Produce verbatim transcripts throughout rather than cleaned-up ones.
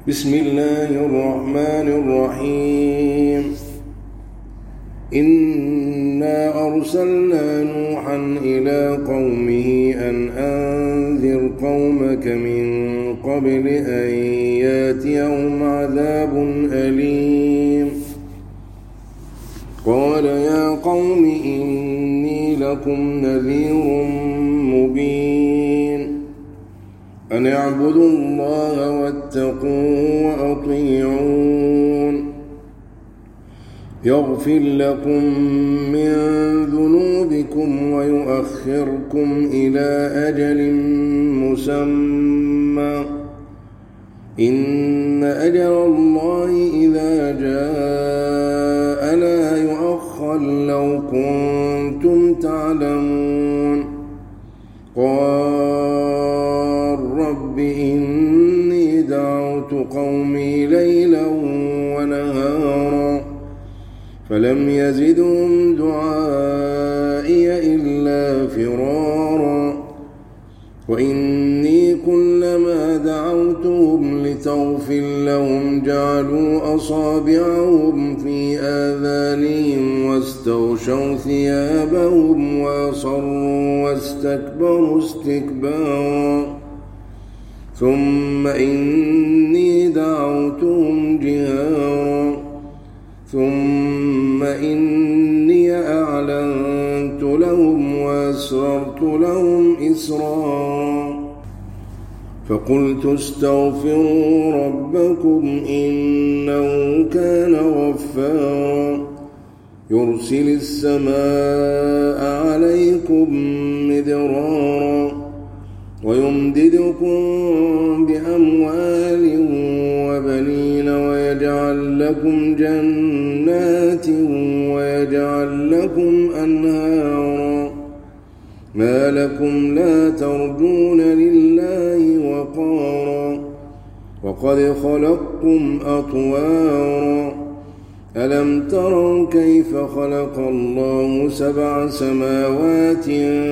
بسم الله الرحمن الرحيم إنا أرسلنا نوحا إلى قومه أن أنذر قومك من قبل أن ياتيهم عذاب أليم قال يا قوم إني لكم نذير مبين أن اعبدوا الله واتقوه وأطيعون يغفر لكم من ذنوبكم ويؤخركم إلى أجل مسمى إن أجل الله إذا جاء لا يؤخر لو كنتم تعلمون قال رب إني دعوت قومي ليلا ونهارا فلم يزدهم دعائي إلا فرارا وإني كلما دعوتهم لتغفر لهم جعلوا أصابعهم في آذانهم واستغشوا ثيابهم وأصروا واستكبروا استكبارا ثم إني دعوتهم جهارا ثم إني أعلنت لهم وأسررت لهم إسرارا فقلت استغفروا ربكم إنه كان غفارا يرسل السماء عليكم مدرارا ويمددكم بأموال وبنين ويجعل لكم جنات ويجعل لكم أنهارا ما لكم لا ترجون لله وقارا وقد خلقكم أطوارا ألم تروا كيف خلق الله سبع سماوات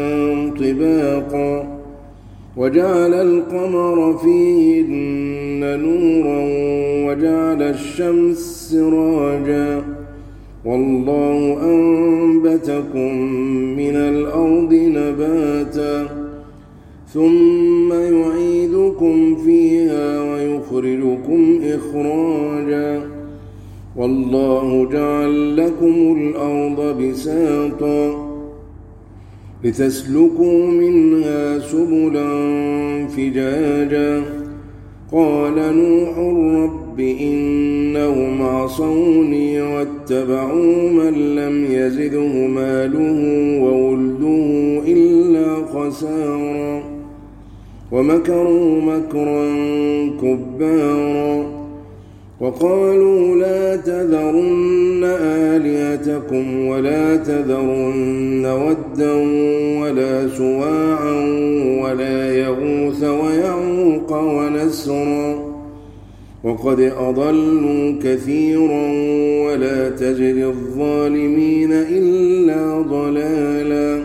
طباقا وجعل القمر فيهن نورا وجعل الشمس سراجا والله أنبتكم من الأرض نباتا ثم يعيدكم فيها ويخرجكم إخراجا والله جعل لكم الأرض بساطا لتسلكوا منها سبلا فجاجا قال نوح رب إنهم عصوني واتبعوا من لم يزده ماله وولده إلا خسارا ومكروا مكرا كبارا وقالوا لا تذرن آلهتكم ولا تذرن ودا ولا سواعا ولا يغوث ويعوق ونسرا وقد أضلوا كثيرا ولا تزد الظالمين إلا ضلالا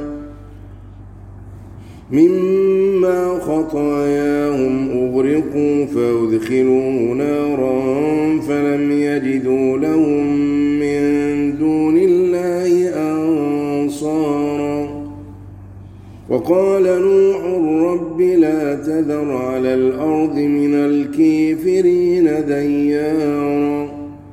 مما خطاياهم أغرقوا فأدخلوا نارا فلم يجدوا لهم من دون الله أنصارا وقال نوح رب لا تذر على الأرض من الكافرين ديارا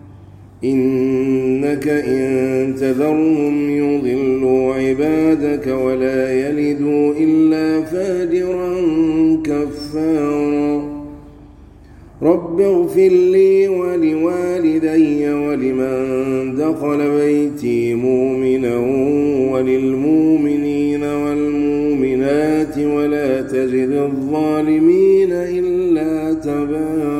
إنك إن تذرهم يضلوا عبادك ولا يلدوا إلا فاجرا كفارا رب اغفر لي ولوالدي ولمن دخل بيتي مؤمنا وللمؤمنين والمؤمنات ولا تزد الظالمين إلا تبارا.